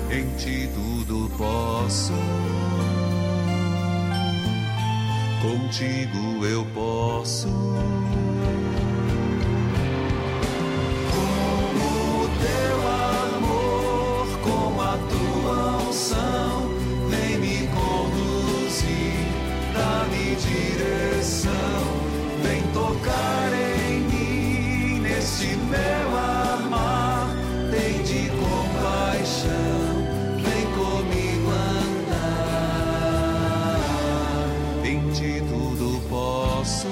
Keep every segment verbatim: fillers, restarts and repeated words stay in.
em ti tudo posso. Contigo eu posso. Com o teu amor, com a tua unção, vem me conduzir, dá-me direção, vem tocar em mim, neste meu amar, tem de compaixão, vem comigo andar, em ti tudo posso,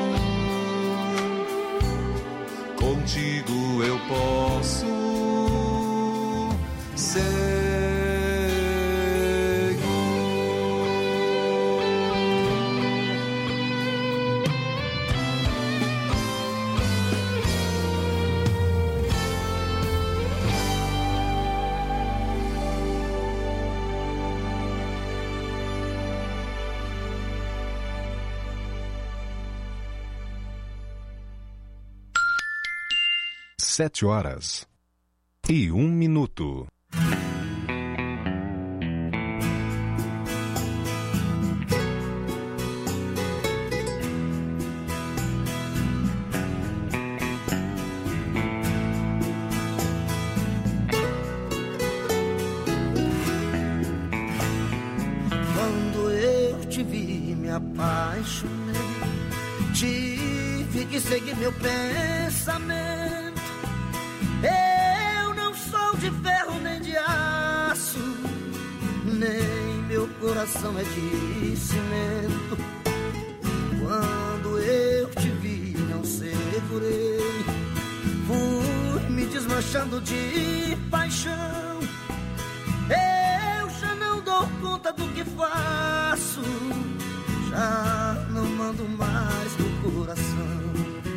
contigo eu posso ser. Sete horas e um minuto. Quando eu te vi, me apaixonei, tive que seguir meu pensamento. Eu não sou de ferro nem de aço, nem meu coração é de cimento. Quando eu te vi, não segurei, fui me desmanchando de paixão. Eu já não dou conta do que faço, já não mando mais do coração.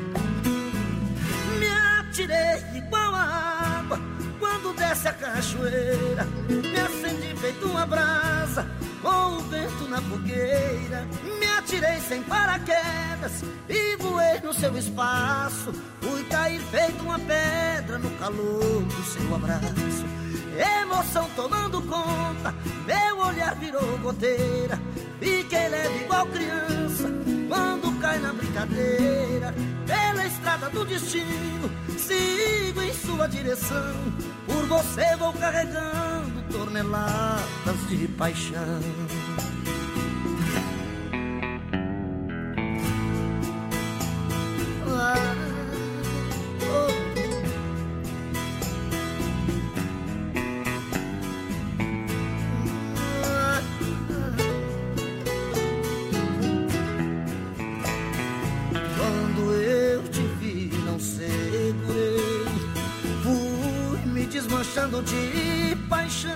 Me atirei igual a água quando desce a cachoeira, me acendi feito uma brasa com o vento na fogueira. Me atirei sem paraquedas e voei no seu espaço, fui cair feito uma pedra no calor do seu abraço. Emoção tomando conta, meu olhar virou goteira, fiquei leve igual criança quando cai na brincadeira. Pela estrada do destino, sigo em sua direção, por você vou carregando toneladas de paixão. Ah, oh. Desmanchando de paixão,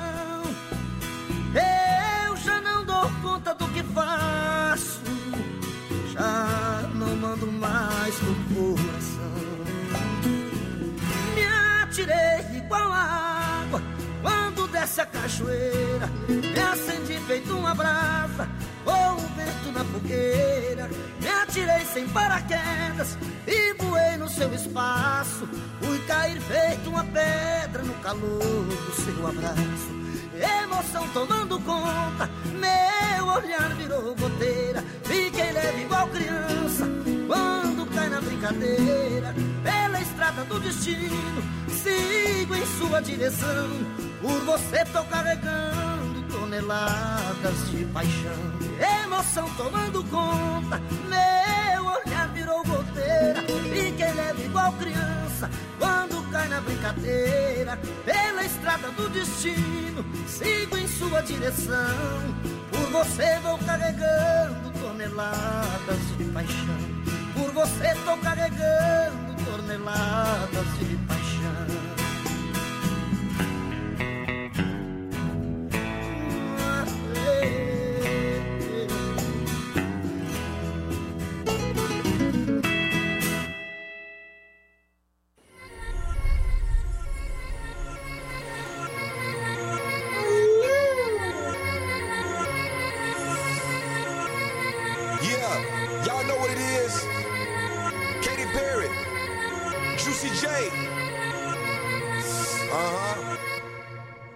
eu já não dou conta do que faço, já não mando mais no coração. Me atirei igual a água quando desce a cachoeira, me acendi feito uma brasa com o vento na fogueira. Me atirei sem paraquedas e voei no seu espaço, fui cair feito uma pedra no calor do seu abraço. Emoção tomando conta, meu olhar virou goteira, fiquei leve igual criança quando cai na brincadeira. Pela estrada do destino, sigo em sua direção, por você tô carregando toneladas de paixão. Emoção tomando conta, meu olhar virou goteira, fiquei leve igual criança quando cai na brincadeira. Pela estrada do destino, sigo em sua direção, por você vou carregando toneladas de paixão. Por você tô carregando toneladas de paixão.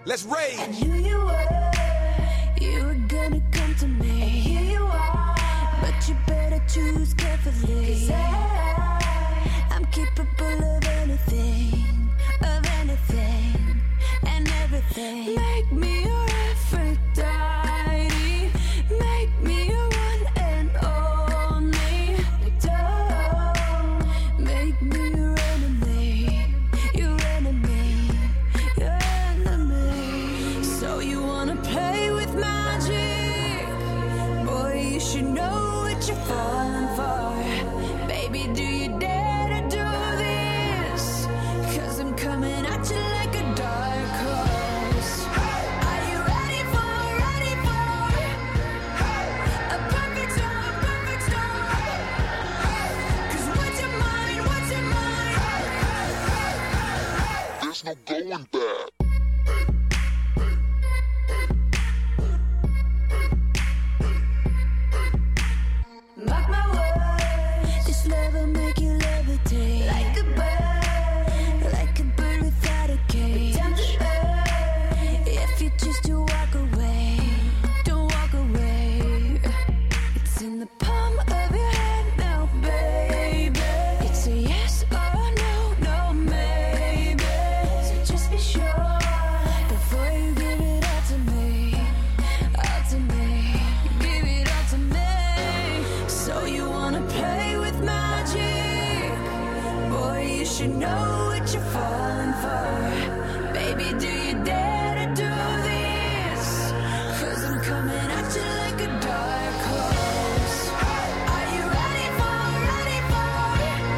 Let's rage. I knew you were, you were gonna come to me. And here you are, but you better choose carefully. 'Cause I, I'm capable of anything, of anything, and everything. Make me your Aphrodite, make me your one and only. Don't make me your enemy, your enemy, your enemy. So you wanna play with magic? Boy, you should know what you're falling for. Baby, do you dare to do this? 'Cause I'm coming at you like a dark horse. Are you ready for, ready for a perfect storm, perfect storm? 'Cause what's your mind, what's your mind? There's no going back. Mark my words, this love will make you levitate. Like a bird, like a bird without a cage. Down to earth, if you choose to walk away, don't walk away. It's in the palm of your hand now, baby. It's a yes or no, no maybe. So just be sure before you give it all to me, all to me, give it all to me. So you wanna play with magic? Boy, you should know what you're falling for. Baby, do you dare to do this? 'Cause I'm coming at you like a dark horse. Are you ready for, ready for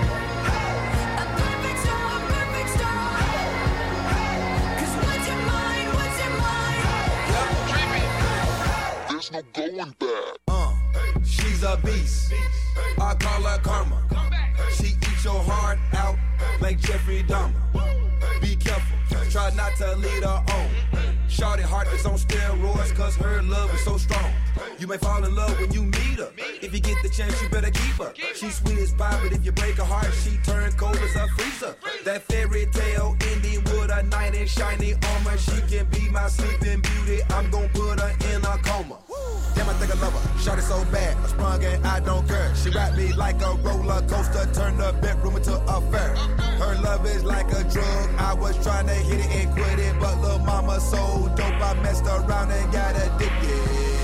a perfect storm, perfect storm? 'Cause what's your mind, what's your mind? There's no going back. Uh, she's a beast. I call her karma. She eats your heart out like Jeffrey Dahmer. Be careful, try not to lead her on. Shorty heart is on steroids, 'cause her love is so strong. You may fall in love when you meet her. If you get the chance, you better keep her. She's sweet as pie, but if you break her heart, she turn cold as a freezer. That fairy tale ending with a knight in shiny armor. She can be my sleeping beauty. I'm gon' put her in a coma. Damn, I think I love her. Shorty so bad, I sprung and I don't care. She ride me like a roller coaster, turn the bedroom into a fair. Her love is like a drug. I was trying to hit it and quit it, but lil' mama so dope, I messed around and got addicted.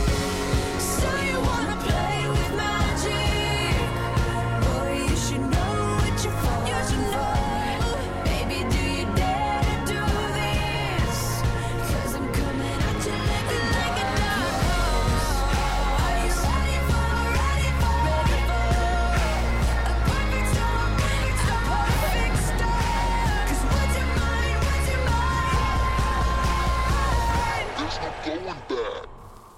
So you wanna play with magic? Boy, you should know what you're falling for. Baby, do you dare to do this? 'Cause I'm coming at you like a, like a dark horse. Are you ready for, ready for, ready for a perfect storm, perfect storm, perfect storm? 'Cause what's your mind, what's your mind? There's no going back.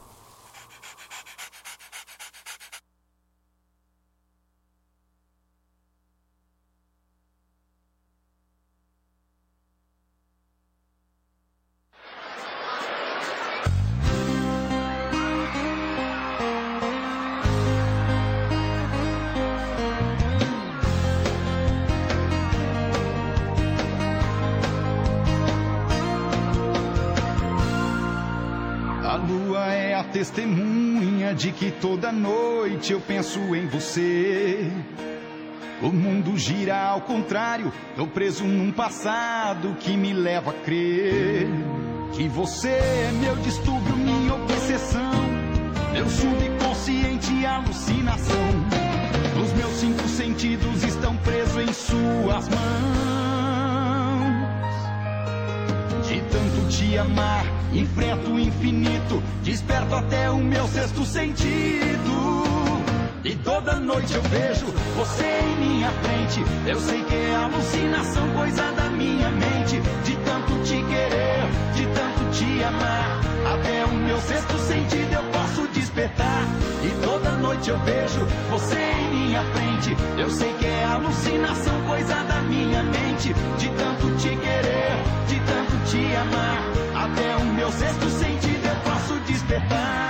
A lua é a testemunha de que toda noite eu penso em você. O mundo gira ao contrário, tô preso num passado que me leva a crer que você é meu distúrbio, minha obsessão, meu subconsciente alucinação. Os meus cinco sentidos estão presos em suas mãos. De tanto te amar, enfrento o infinito, desperto até o meu sexto sentido. E toda noite eu vejo você em minha frente. Eu sei que é alucinação, coisa da minha mente. De tanto te querer, de tanto te amar, até o meu sexto sentido eu posso despertar. E toda noite eu vejo você em minha frente. Eu sei que é alucinação, coisa da minha mente. De tanto te querer, de tanto te amar, até o meu sexto sentido eu posso despertar.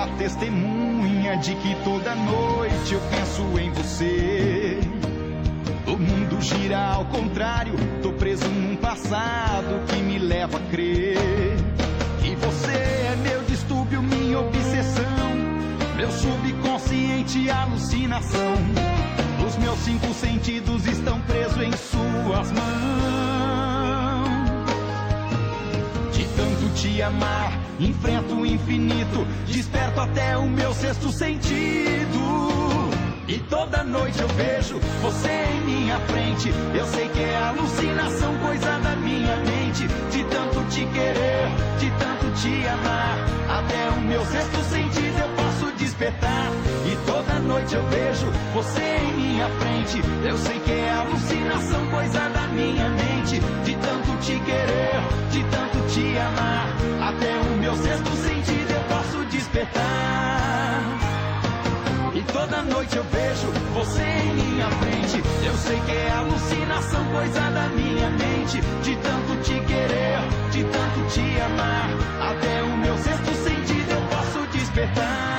a testemunha de que toda noite eu penso em você. O mundo gira ao contrário, tô preso num passado que me leva a crer que você é meu distúrbio, minha obsessão, meu subconsciente alucinação. Os meus cinco sentidos estão presos em suas mãos. De tanto te amar, enfrento o infinito, desperto até o meu sexto sentido. E toda noite eu vejo você em minha frente. Eu sei que é alucinação, coisa da minha mente. De tanto te querer, de tanto te amar, até o meu sexto sentido eu posso despertar. E toda noite eu vejo você em minha frente. Eu sei que é alucinação, coisa da minha mente. De tanto te querer, de tanto te amar, até o meu sexto sentido eu posso despertar. E toda noite eu vejo você em minha frente. Eu sei que é alucinação, coisa da minha mente. De tanto te querer, de tanto te amar, até o meu sexto sentido eu posso despertar.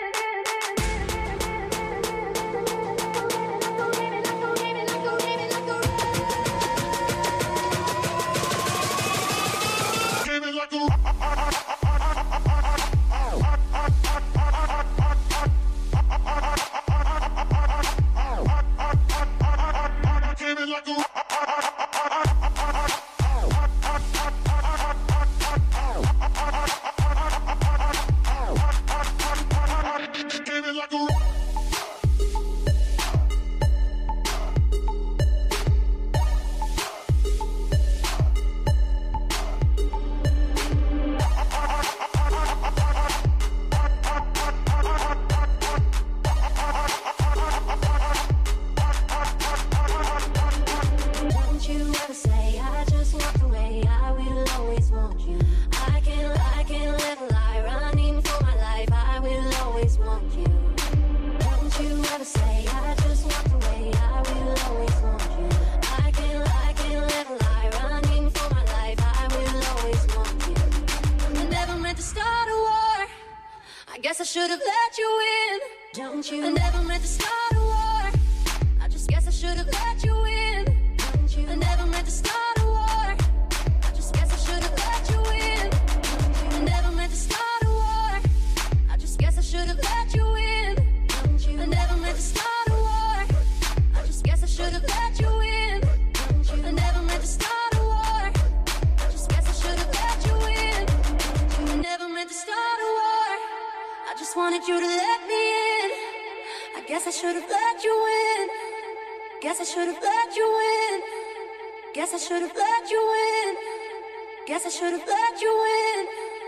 Let go, should have let you in. I never meant to start a war. Just guess I should have let you in. I never meant to start a war. I just wanted you to let me in. I guess I should have let you in. Guess I should have let you in. Guess I should have let you in. Guess I should have let you in.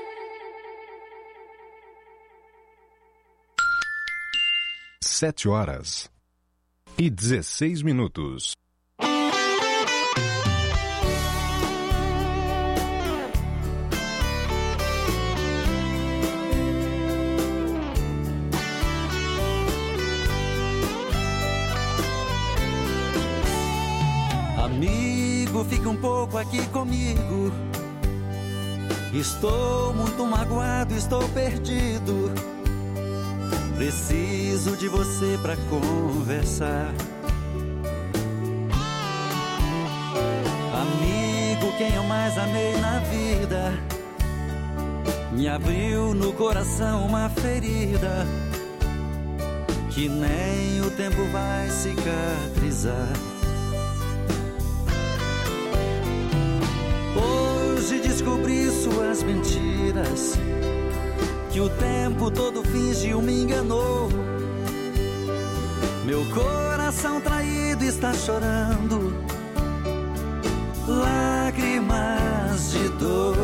Sete horas e dezesseis minutos. Amigo, fique um pouco aqui comigo. Estou muito magoado, estou perdido. Preciso de você pra conversar. Amigo, quem eu mais amei na vida me abriu no coração uma ferida que nem o tempo vai cicatrizar. Hoje descobri suas mentiras, que o tempo todo fingiu, me enganou. Meu coração traído está chorando lágrimas de dor.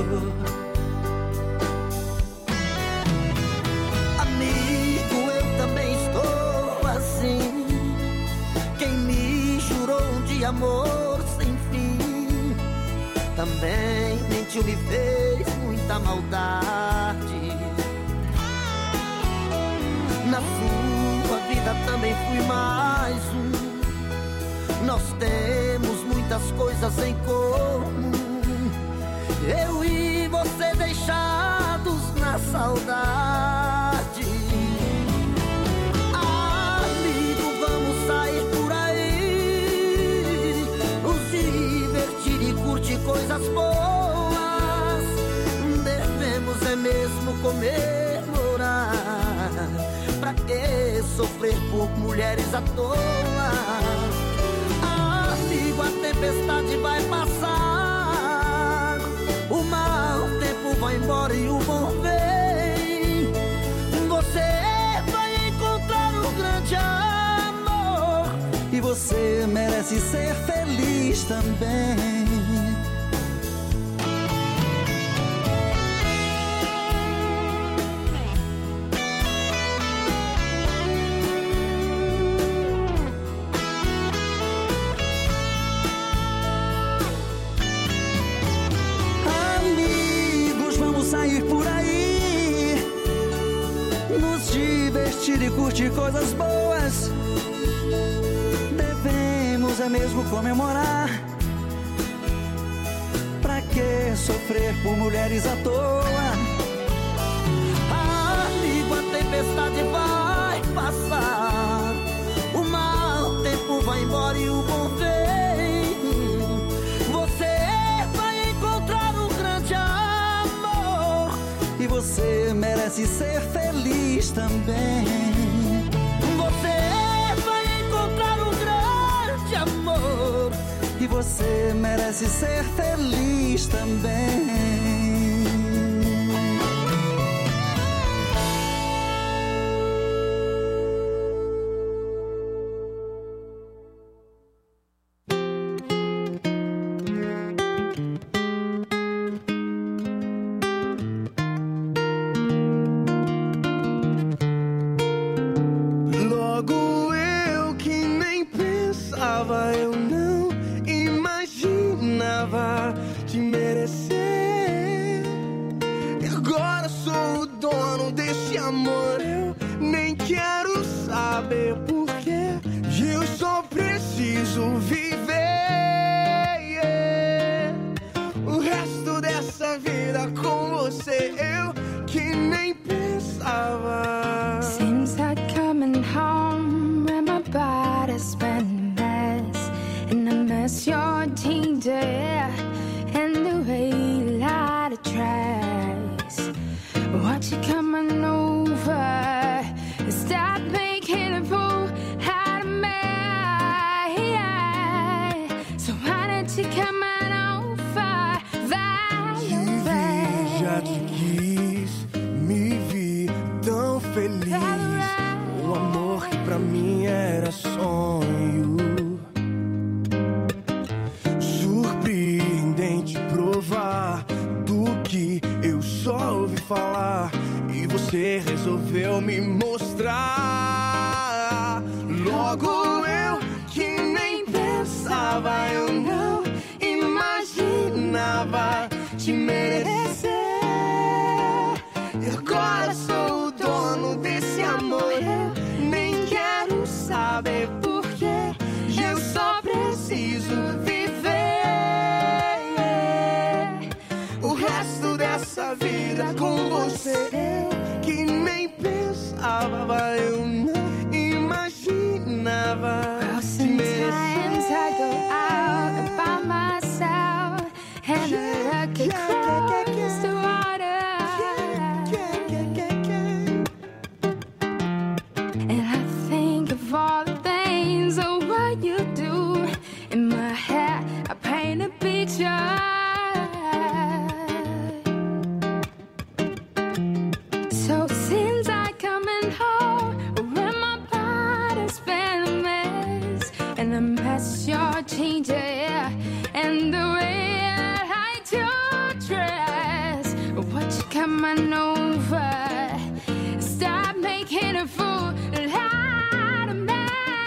Amigo, eu também estou assim. Quem me jurou de amor sem fim também mentiu, me fez muita maldade. Na sua vida também fui mais um. Nós temos muitas coisas em comum. Eu e você deixados na saudade. Amigo, vamos sair por aí, nos divertir e curtir coisas boas. Devemos é mesmo comemorar. Pra que sofrer por mulheres à toa? Amigo, a tempestade vai passar, o mau tempo vai embora e o bom vem. Você vai encontrar um grande amor E você merece ser feliz também. Sair por aí, nos divertir e curtir coisas boas. Devemos é mesmo comemorar. Pra que sofrer por mulheres à toa? Amigo, a tempestade vai passar, o mau tempo vai embora e o bom vem. Você vai encontrar um grande amor e você merece ser feliz também. Você vai encontrar um grande amor e você merece ser feliz também. Stop making a fool out of me. você resolveu me mostrar. Logo eu que nem pensava, eu não imaginava te merecer. E agora sou o dono desse amor, eu nem quero saber porquê. Eu só preciso viver o resto dessa vida com você. Eu que nem pensava, eu não imaginava. Sometimes I go out by myself and I look across the water, and I think of all the things of what you do. In my head I paint a picture. So since I coming home, when my body's been a mess, and a mess you're changing, yeah, and the way that I do dress, what you coming over? Stop making a fool out of me.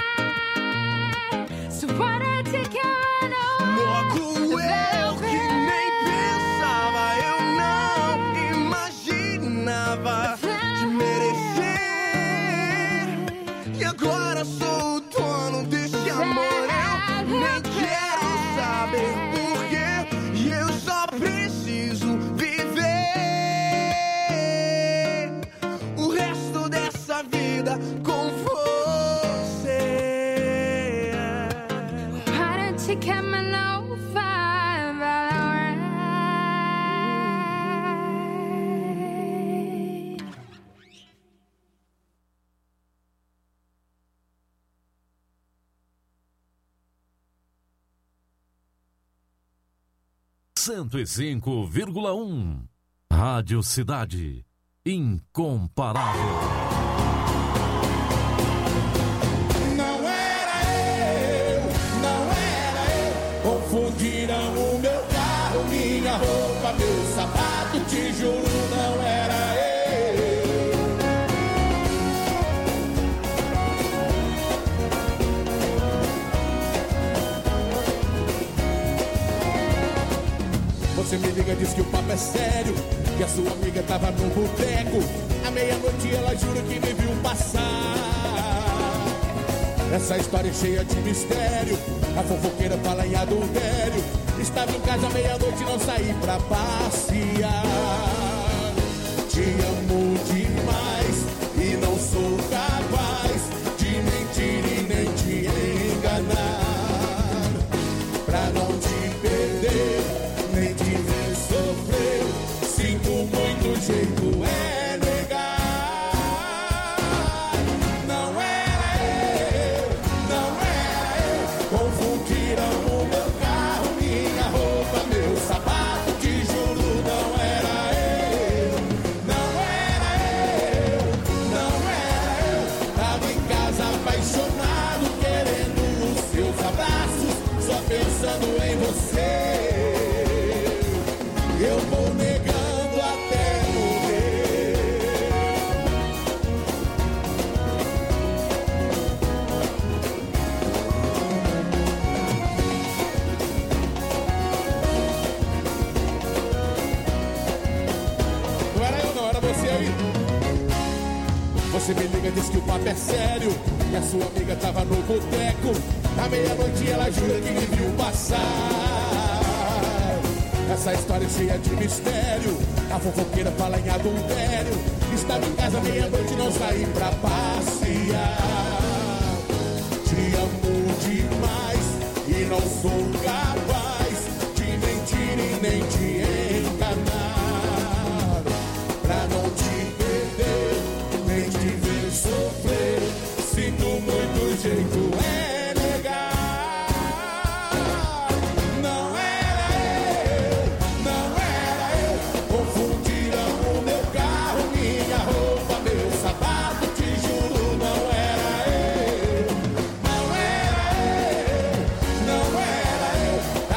So what I take coming over? Logo eu que nem pensava, eu não imaginava te merecer. E agora sou o dono desse amor, eu nem quero saber porquê. E eu só preciso viver o resto dessa vida com você. Why don't you come on over, Valerie? cento e cinco vírgula um Rádio Cidade. Incomparável. Não era eu, não era eu. Confundiram o meu carro, minha roupa, meu sapato. Te juro, não era eu. Você me liga, diz que o papo é sério, que a sua amiga tava no boteco. À meia-noite ela jura que me viu passar. Essa história é cheia de mistério. A fofoqueira fala em adultério. Estava em casa à meia-noite e não saí pra passear. Te amo demais e não sou capaz de mentir e nem te enganar. Pra não te perder, nem te ver sofrer. Sinto muito, jeito é negar. Não era eu, não era eu. Confundiram o meu carro, minha roupa, meu sapato. Te juro, não era eu, não era eu, não era eu. Tava em casa apaixonado, querendo os seus abraços, só pensando em você. Eu vou negando até morrer. Não era eu, não, era você aí. Você me liga, diz que o papo é sério, e a sua amiga tava no boteco. À meia-noite ela jura que me viu passar. Essa história é cheia de mistério. A fofoqueira fala em adultério. Estava em casa meia-noite e não saí pra passear. Te amo demais e não sou capaz de mentir e nem te enganar. Pra não te perder, nem te ver sofrer. Sinto muito, jeito é negar. Não era eu, não era eu. Confundiram o meu carro, minha roupa, meu sapato. Te juro, não era eu, não era eu, não era eu.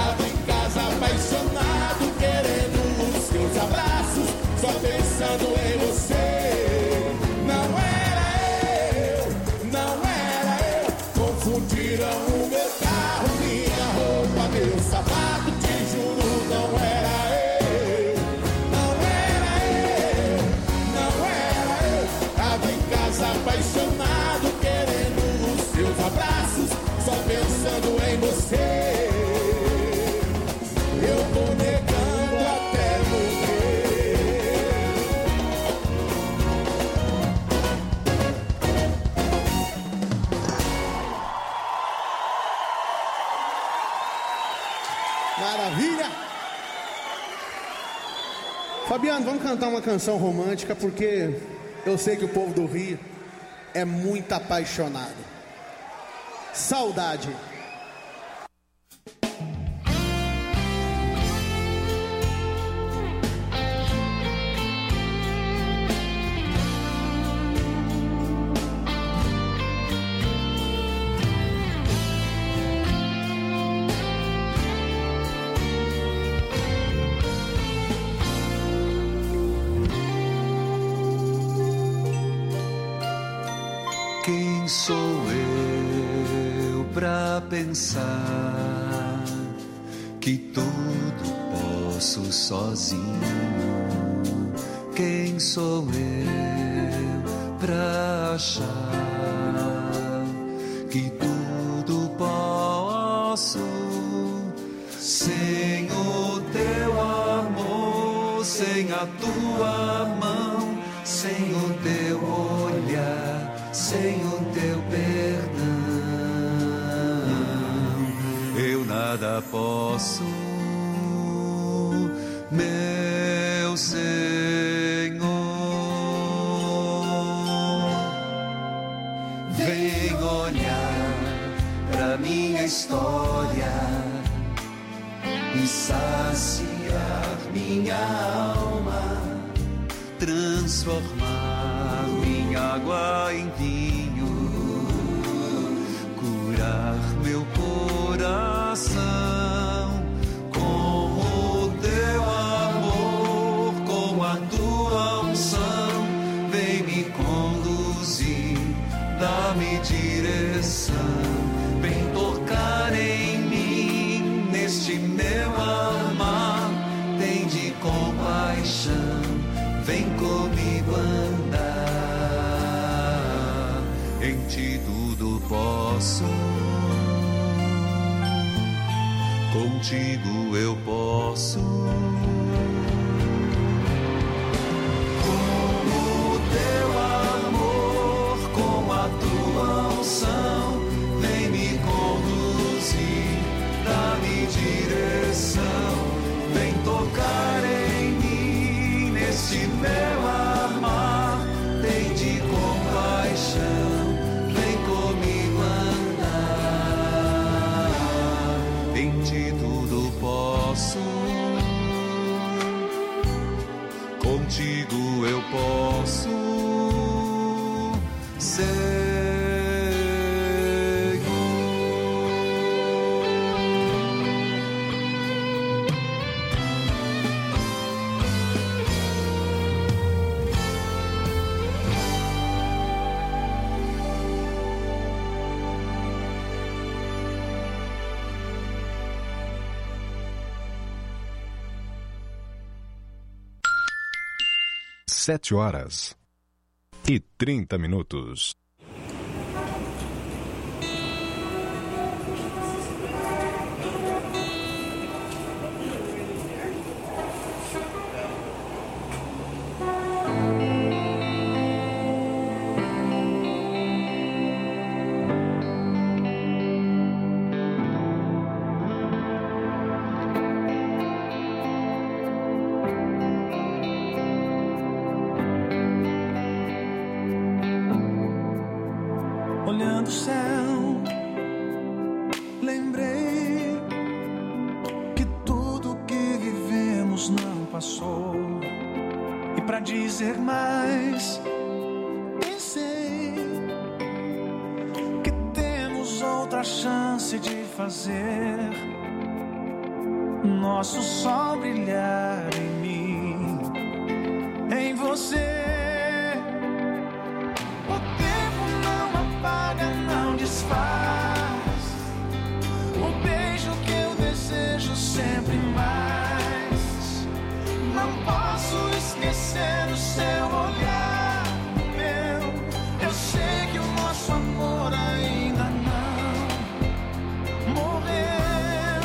Maravilha! Fabiano, vamos cantar uma canção romântica, porque eu sei que o povo do Rio é muito apaixonado. Saudade. Quem sou eu pra pensar que tudo posso sozinho? Quem sou eu pra achar que tudo posso sem o teu amor, sem a tua mão, sem o teu olhar, sem o teu perdão, eu nada posso, meu Senhor. Vem olhar pra minha história e saciar minha alma, transformar minha água em vinho, curar meu coração com o teu amor, com a tua unção. Vem me conduzir, dá-me direção, vem tocar em mim, neste meu amar, tem de compaixão, vem comigo andar, em ti tudo posso, contigo eu posso. Com o teu amor, com a tua unção, vem me conduzir, dá-me direção, vem tocar em mim, neste meu amar, tem de compaixão, vem comigo andar, em ti tudo posso, contigo eu posso ser. Sete horas e trinta minutos. Olhando o céu, lembrei que tudo que vivemos não passou. E pra dizer mais, pensei que temos outra chance de fazer nosso sol brilhar em mim, em você. Não desfaz o beijo que eu desejo sempre mais. Não posso esquecer o seu olhar meu. Eu sei que o nosso amor ainda não morreu.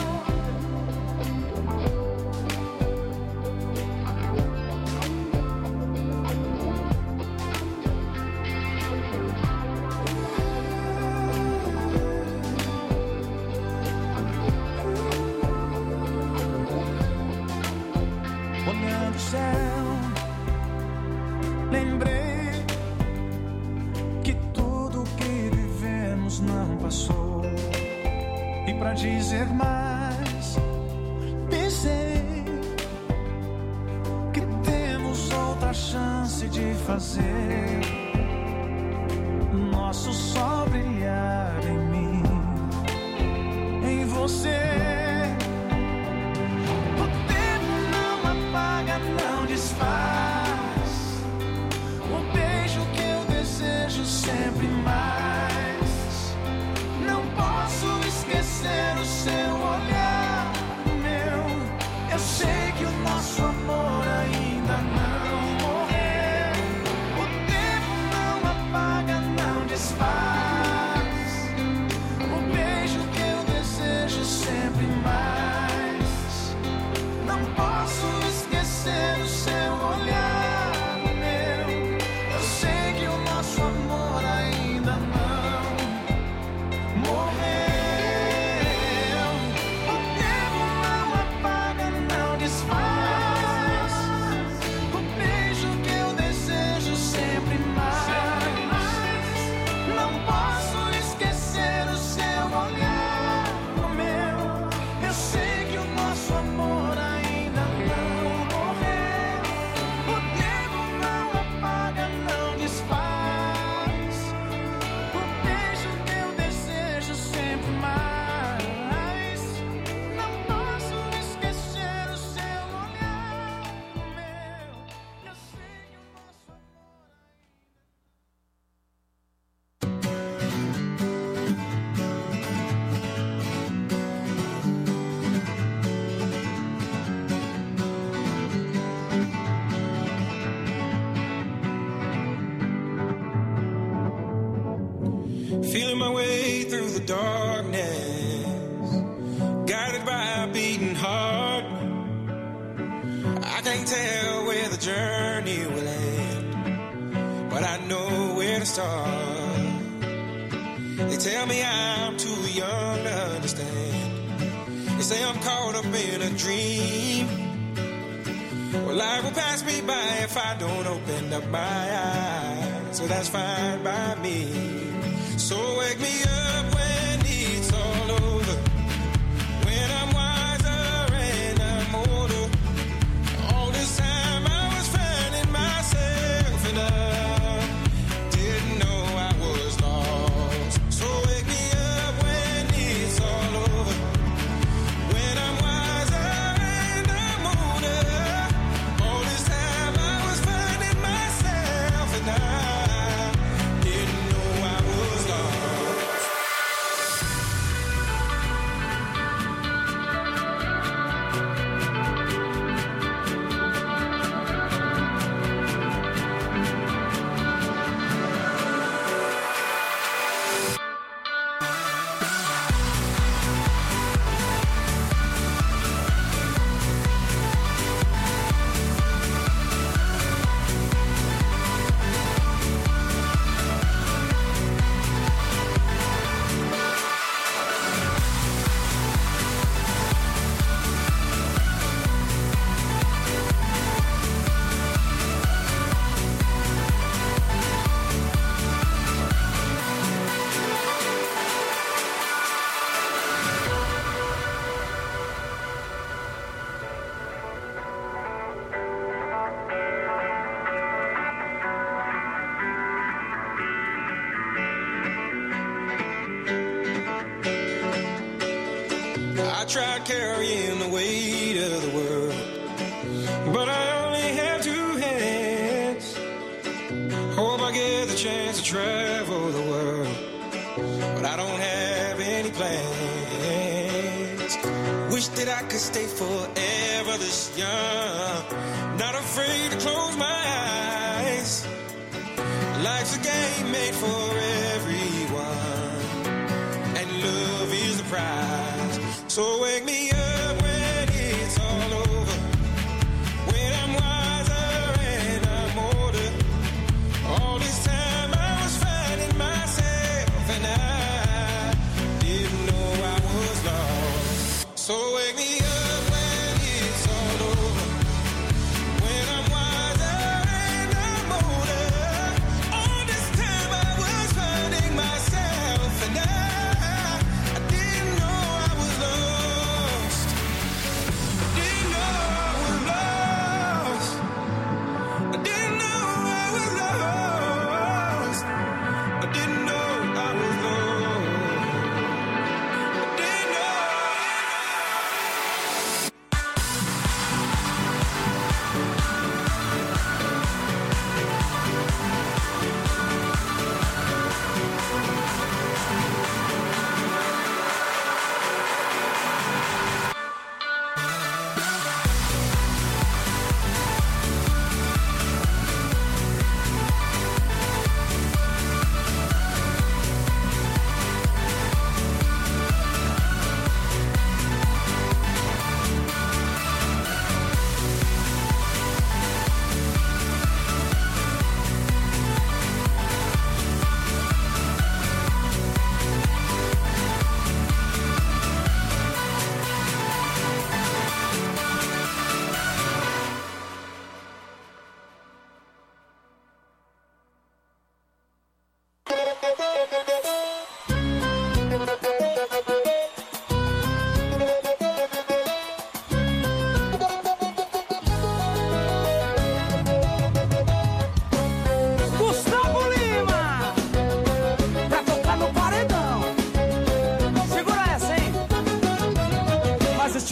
céu. Lembrei que tudo que vivemos não passou. E pra dizer mais, pensei que temos outra chance de fazer nosso sol brilhar em mim, em você. O tempo não apaga, não desfaz o beijo que eu desejo sempre mais. Não posso esquecer o seu olhar, meu. Eu sei que o nosso amor ainda não morreu. O tempo não apaga, não desfaz o beijo que eu desejo sempre mais. Não posso esquecer o seu olhar, meu. Eu sei que o nosso amor ainda não morreu. O tempo não apaga, não desfaz o beijo que eu desejo sempre mais. Não posso esquecer o seu olhar, meu. Eu sei que o nosso amor ainda não morreu. O tempo não apaga, não desfaz o beijo que eu desejo sempre mais. Não posso esquecer o seu olhar, meu. Eu sei que o nosso amor Feeling my way through the darkness, guided by a beating heart. I can't tell where the journey will end, but I know where to start. They tell me I'm too young to understand. They say I'm caught up in a dream. Well, life will pass me by if I don't open up my eyes, so that's fine by me. So wake me up when it's all over, when I'm wiser and I'm older. All this time I was finding myself and I didn't know I was lost. So wake me up when it's all over, when I'm wiser and I'm older. All this time I was finding myself and I didn't know I was lost. I tried carrying the weight of the world, but I only have two hands. Hope I get the chance to travel the world, but I don't have any plans. Wish that I could stay forever this young, not afraid to close my eyes. Life's a game made for everyone, and love is the prize. So wake me up when it's all over, when I'm wiser and I'm older. All this time I was finding myself and I didn't know I was lost. So wake me up when it's all over, when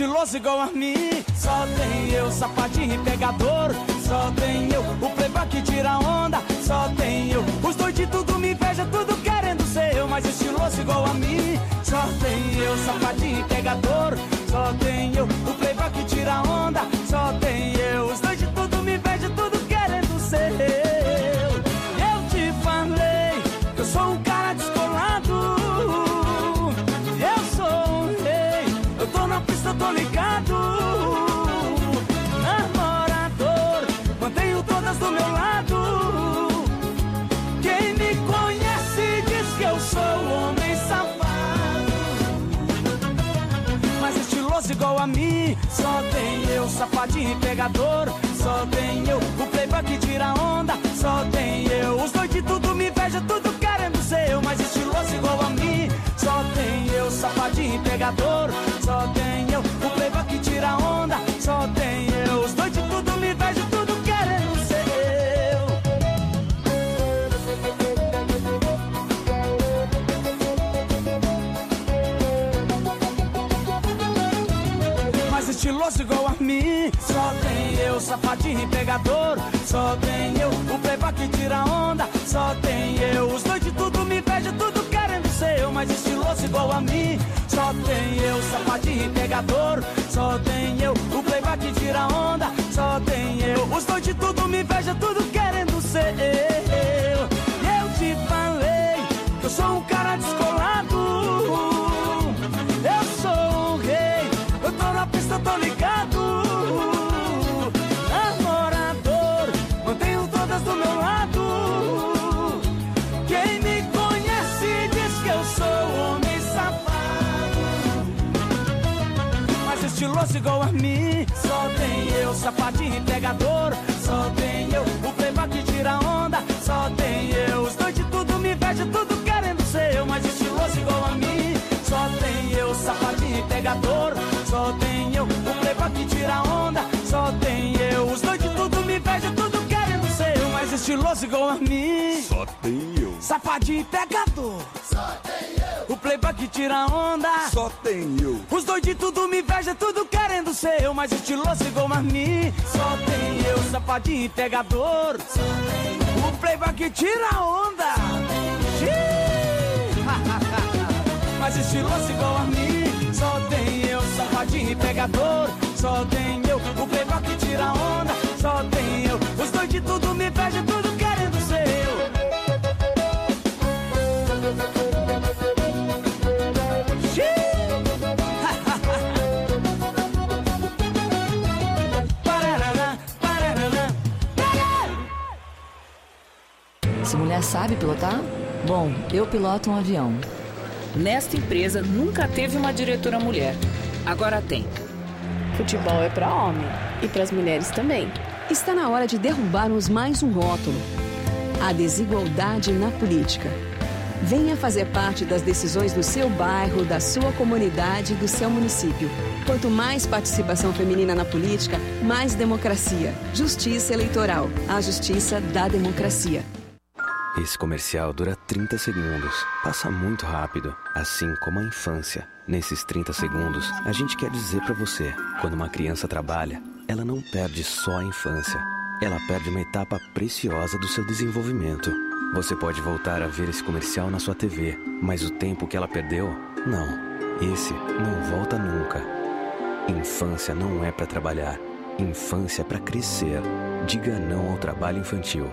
estiloso igual a mim. Só tem eu, safadinho e pegador. Só tem eu, o playboy que tira onda. Só tem eu, os dois de tudo me inveja, tudo querendo ser eu, mas estiloso igual a mim. Só tem eu, safadinho e pegador. Só tem eu, o playboy que tira onda. Só tem eu, os dois de tudo me inveja, tudo querendo ser eu. Eu te falei que eu sou um cara descolado. Eu sou um rei, eu tô na pista, eu tô ligado. Namorador, mantenho todas do meu lado. Quem me conhece diz que eu sou homem safado, mas estiloso igual a mim. Só tem eu, safadinho e pegador. Só tem eu, o playboy que tira onda. Só tem eu, os dois de tudo me inveja, tudo querendo ser eu, mas estiloso igual a mim. Só tem eu, safadinho e pegador. Só tem eu, o playboy que tira onda. Só tem eu, os dois de tudo me inveja, tudo querendo ser eu. Mas estiloso igual a mim. Só tem eu, safadinho e pegador. Só tem eu, o playboy que tira onda. Só tem eu, os dois de tudo me inveja, tudo querendo ser eu, mas estiloso igual a mim. Só tem eu, safadinho e pegador. Só tem eu, o playboy que tira onda. Só tem eu, os dois de tudo me inveja, tudo querendo ser eu. Eu te falei que eu sou um cara descolado. Eu sou um rei, eu tô na pista, eu tô ligado. Namorador, mantenho todas do meu lado. Quem me conhece diz que eu sou homem safado, mas estiloso igual a mim. Só tem eu, safadinho e pegador. Só tem eu, o playboy que tira onda. Só tem eu, os dois de tudo me inveja, tudo querendo ser eu, mas estiloso igual a mim. Só tem eu, safadinho e pegador. Só tem eu, o playboy que tira onda. Só tem eu, os dois de tudo me inveja, tudo querendo ser eu, mas estiloso igual a mim. Só tem eu, safadinho e pegador. Só tem eu, o playboy que tira onda. Só tem eu, os dois de tudo me inveja, tudo querendo ser eu, mas estiloso igual a mim. Só tem eu, safadinho e pegador. Só tem eu, o playboy que tira onda. Mas estiloso igual a mim. Só tem eu, safadinho e pegador. Só tem eu, o playboy que tira onda. Só tem eu, os dois de tudo me inveja, tudo querendo ser eu. Essa mulher sabe pilotar? Bom, eu piloto um avião. Nesta empresa nunca teve uma diretora mulher. Agora tem. Futebol é para homem e para as mulheres também. Está na hora de derrubarmos mais um rótulo: a desigualdade na política. Venha fazer parte das decisões do seu bairro, da sua comunidade e do seu município. Quanto mais participação feminina na política, mais democracia. Justiça Eleitoral. A justiça da democracia. Esse comercial dura trinta segundos. Passa muito rápido, assim como a infância. Nesses trinta segundos, a gente quer dizer pra você: quando uma criança trabalha, ela não perde só a infância. Ela perde uma etapa preciosa do seu desenvolvimento. Você pode voltar a ver esse comercial na sua T V, mas o tempo que ela perdeu, não. Esse não volta nunca. Infância não é pra trabalhar. Infância é pra crescer. Diga não ao trabalho infantil.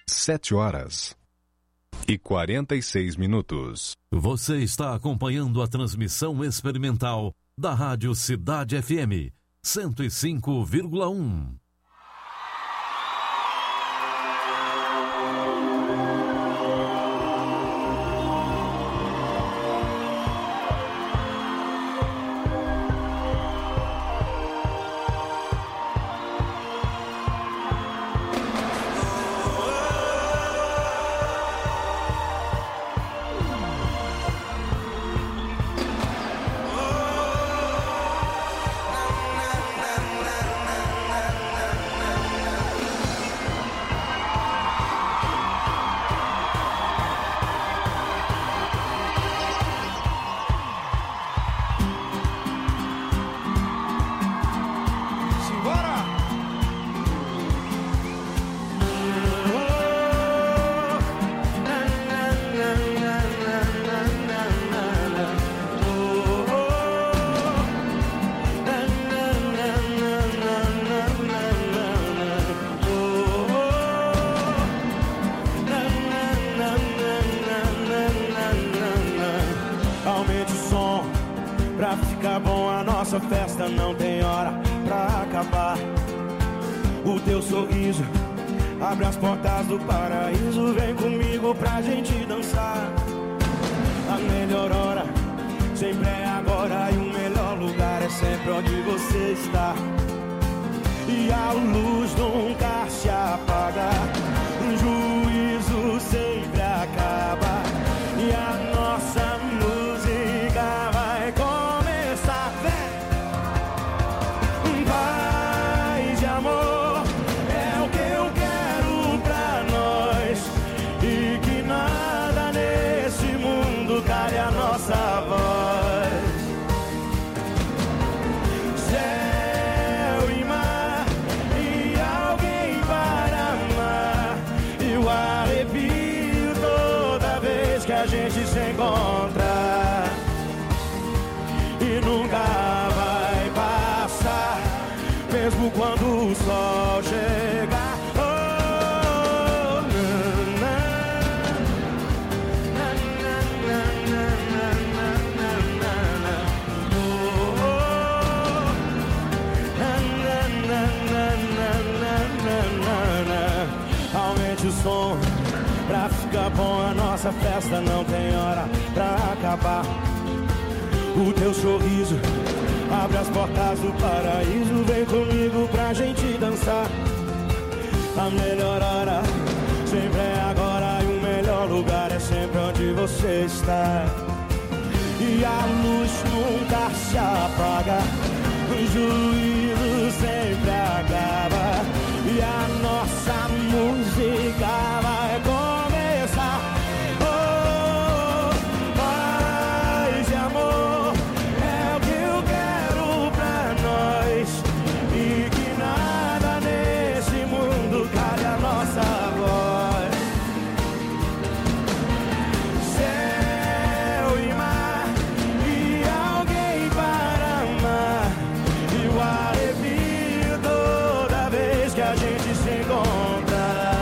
Sete horas e quarenta e seis minutos. Você está acompanhando a transmissão experimental da Rádio Cidade F M cento e cinco vírgula um. Festa não tem hora pra acabar. O teu sorriso abre as portas do paraíso. Vem comigo pra gente dançar. A melhor hora sempre é agora, e o melhor lugar é sempre onde você está. E a luz nunca se apaga, o juízo sempre acaba, e a nossa música vai começar. Vem! Paz e amor é o que eu quero pra nós, e que nada nesse mundo cale a nossa voz. Céu e mar e alguém para amar, e o arrepio toda vez que a gente se encontra, e nunca vai passar, mesmo quando o sol chegar. Oh, na, na, na, na, na, na, na, na. Oh, na, na, na, na, na, na, na. Aumente o som pra ficar bom, a nossa festa não tem hora pra acabar. O teu sorriso abre as portas do paraíso. Vem comigo pra gente dançar. A melhor hora sempre é agora, e o melhor lugar é sempre onde você está. E a luz nunca se apaga, o juízo sempre acaba, e a nossa música vai começar. Oh, paz e amor é o que eu quero pra nós, e que nada nesse mundo cale a nossa voz. Céu e mar e alguém para amar, e o arrepio toda vez que a gente se encontra.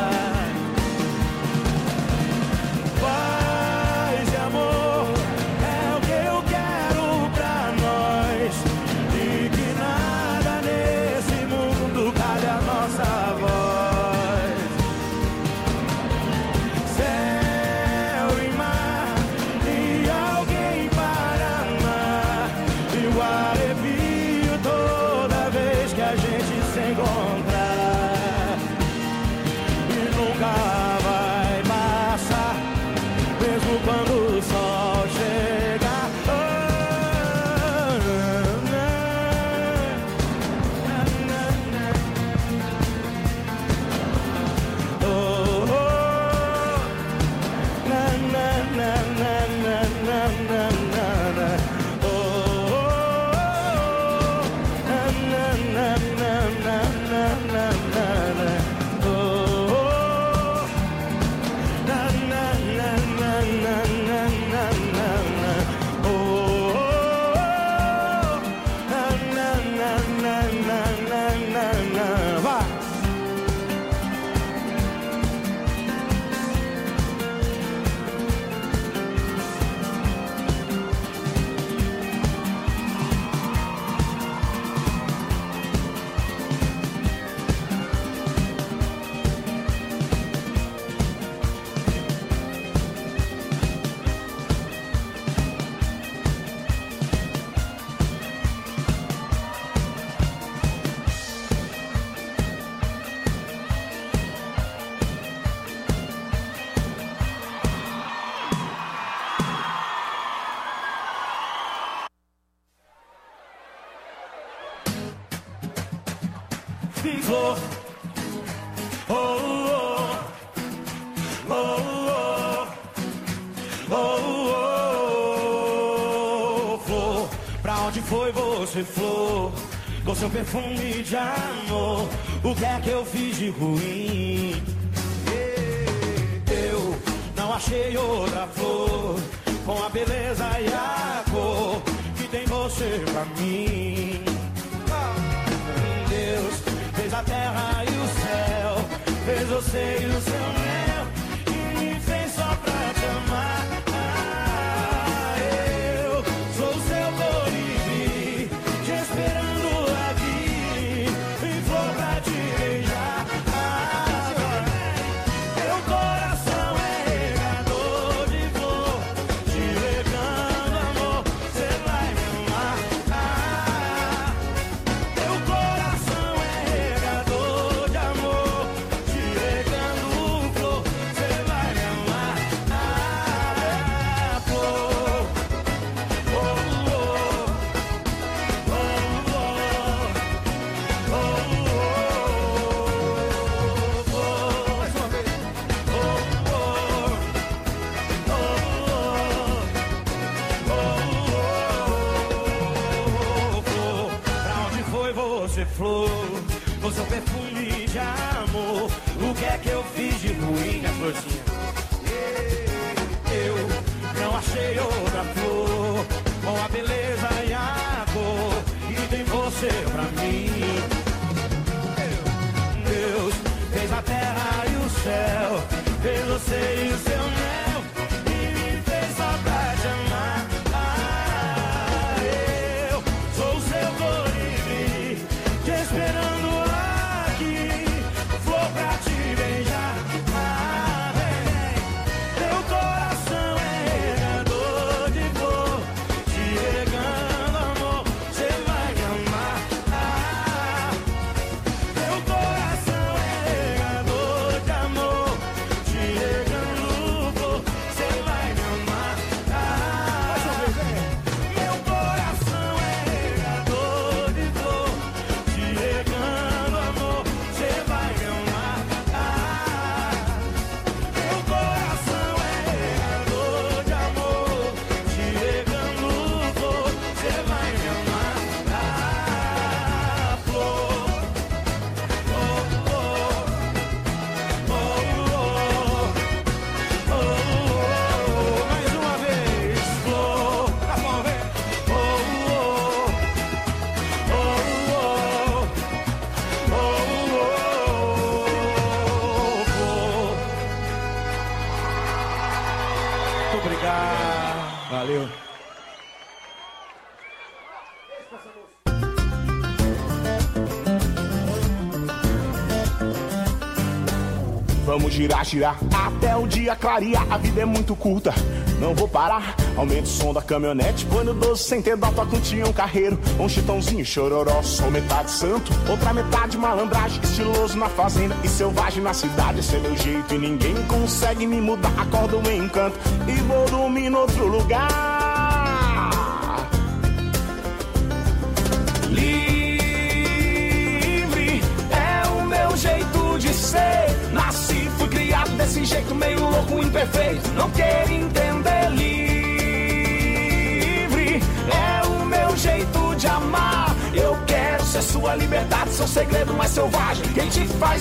Paz e amor é o que eu quero pra nós, e que nada nesse mundo cale a nossa voz. Céu e mar e alguém para amar, e o arrepio toda vez que a gente se encontra, e nunca vai passar, mesmo quando o sol chegar. Oh, na, na, na, na. Oh, oh, na, na, na, na, na, na, na, na. Oh, oh, na, na, na, na, na, na, na. flor. Oh, oh, oh, oh, oh, oh, flor. Pra onde foi você, flor? Com seu perfume de amor, o que é que eu fiz de ruim? Eu não achei outra flor com a beleza e a cor que tem você pra mim. Deus fez a terra e o céu, fez você e o seu mel, e me fez só pra te amar. Ah, eu sou o seu colibri, te esperando aqui, em flor pra te beijar. Ah, meu coração é regador de flor, te regando amor, cê vai me amar. Ah, meu coração é regador de amor, te regando flor, cê vai me amar. Ah, flor, oh, oh, oh, oh, oh, oh, mais uma vez. Oh, oh, oh, oh, flor. Pra onde foi você, flor? Com seu perfume de amor, o que é que eu fiz de ruim, minha florzinha? Eu não achei outra flor com a beleza e a cor que tem você pra mim. Deus fez a terra e o céu, fez você e o seu mel, e me fez só pra te amar. Ah, eu sou o seu colibri, te esperando aqui, flor pra te beijar. Ah, vem, teu coração é regador de flor, te regando amor, cê vai me amar. Ah, teu coração é regador de amor, te regando flor, cê vai me amar. Ah, meu coração é regador de flor, te regando amor, cê vai me amar. Ah, meu coração é regador de amor, te regando flor, cê vai me amar. Ah, flor, oh, oh, oh, oh, oh, mais uma vez, flor, tá bom, vem. Oh, oh, oh, oh, oh, flor. Muito obrigado. Valeu. Vamos girar, girar até o dia clarear. A vida é muito curta, não vou parar. Aumenta o som da caminhonete, põe no doze sem ter dó, toca um Tião Carreiro, um Chitãozinho Chororó. Sou metade santo, outra metade malandragem, estiloso na fazenda e selvagem na cidade. Esse é meu jeito e ninguém consegue me mudar. Acordo em encanto e vou dormir no outro lugar. Livre é o meu jeito de ser. Nasci, fui criado desse jeito meio louco, imperfeito. Não quero entender. Livre é o meu jeito de amar. Eu quero ser sua liberdade, seu segredo mais selvagem, quem te faz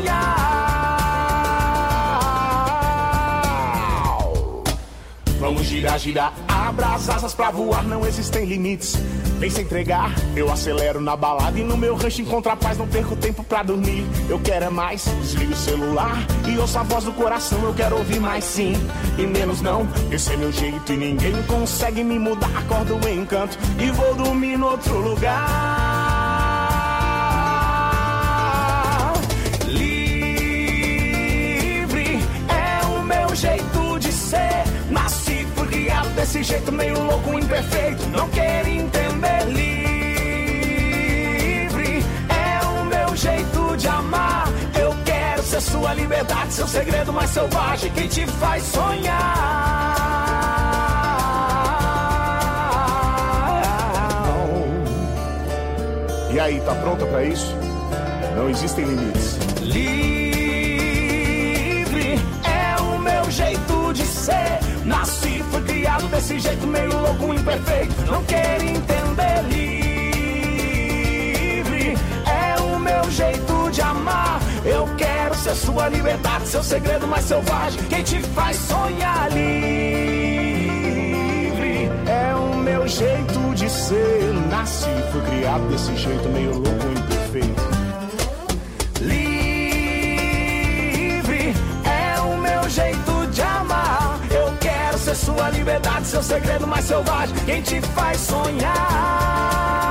sonhar. Vamos girar, girar, abra as asas pra voar, não existem limites. Vem se entregar, eu acelero na balada e no meu rancho encontro a paz, não perco tempo pra dormir. Eu quero é mais, desligo o celular e ouço a voz do coração. Eu quero ouvir mais sim e menos não. Esse é meu jeito e ninguém consegue me mudar. Acordo em encanto e vou dormir no outro lugar. Livre é o meu jeito de ser. Nasci, fui criado desse jeito meio louco, imperfeito. Não quero entender. Livre é o meu jeito de amar. Eu quero ser sua liberdade, seu segredo mais selvagem, quem te faz sonhar. E aí, tá pronta pra isso? Não existem limites. Livre é o meu jeito de ser. Nasci, fui criado desse jeito meio louco, imperfeito. Não quero entender. Livre é o meu jeito de amar. Eu quero ser sua liberdade, seu segredo mais selvagem. Quem te faz sonhar. Livre é o meu jeito de ser. Nasci, fui criado desse jeito meio louco, imperfeito. Livre é o meu jeito de amar. Eu quero ser sua liberdade, seu segredo mais selvagem. Quem te faz sonhar.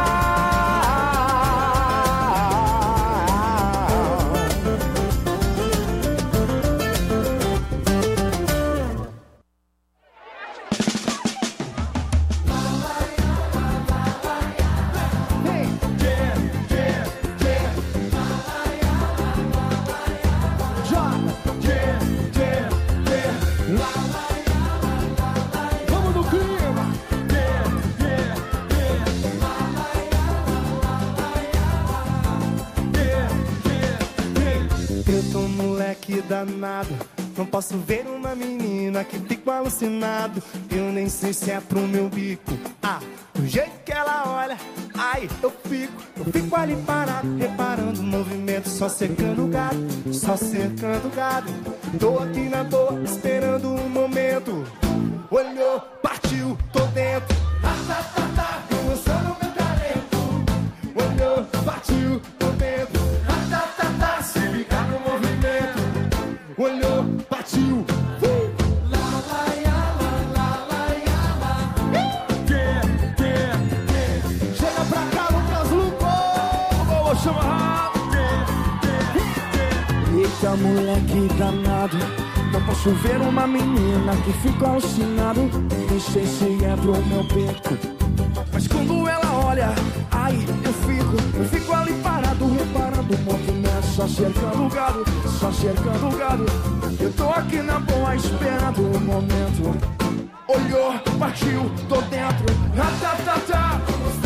Danado, não posso ver uma menina que fico alucinado. Eu nem sei se é pro meu bico. Ah, do jeito que ela olha, ai, eu fico, eu fico ali parado, reparando o movimento, só cercando o gado, só cercando o gado. Tô aqui na toa, esperando um momento. Olhou, partiu, tô dentro. Ah, tá, tá, tá, tô mostrando meu talento. Olhou, partiu, tô dentro. Ah, tá, tá, tá, se ligar no movimento. Olhou, partiu, uh! Lá, lá, ya, lá, lá, lá, ya, lá. Yeah, yeah, yeah. Chega pra cá, Lucas Luco. Vou chamar. Yeah, yeah, yeah. Eita, moleque danado. Não posso ver uma menina que fica alucinado. Não sei se é pro meu beco, mas quando ela olha, ai, eu fico, eu fico ali parado, reparando o movimento, só cercando o gado, só cercando o gado. Eu tô aqui na boa, esperando o momento. Olhou, partiu, tô dentro. Ratatata,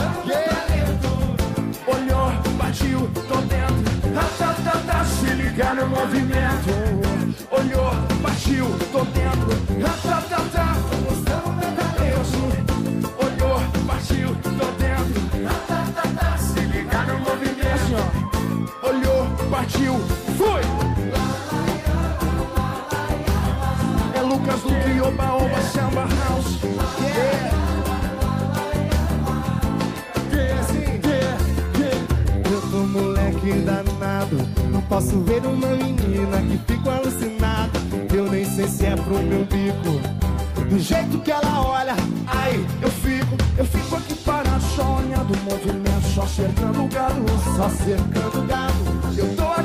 yeah. Olhou, partiu, tô dentro. Ratatata, se ligar no movimento. Olhou, partiu, tô dentro. Ratatata, mostrando meu talento. Olhou, partiu, tô dentro. Ratatata, se ligar no movimento. Olhou, partiu, foi! É Lucas Luque, Oba Oba, Samba House. Yeah! Yeah, sim, yeah, yeah. Eu tô moleque danado. Não posso ver uma menina que fico alucinado. Eu nem sei se é pro meu bico. Do jeito que ela olha, ai, eu fico, eu fico aqui parado, só olhando o movimento, só cercando o gado, só cercando o gado. Eu tô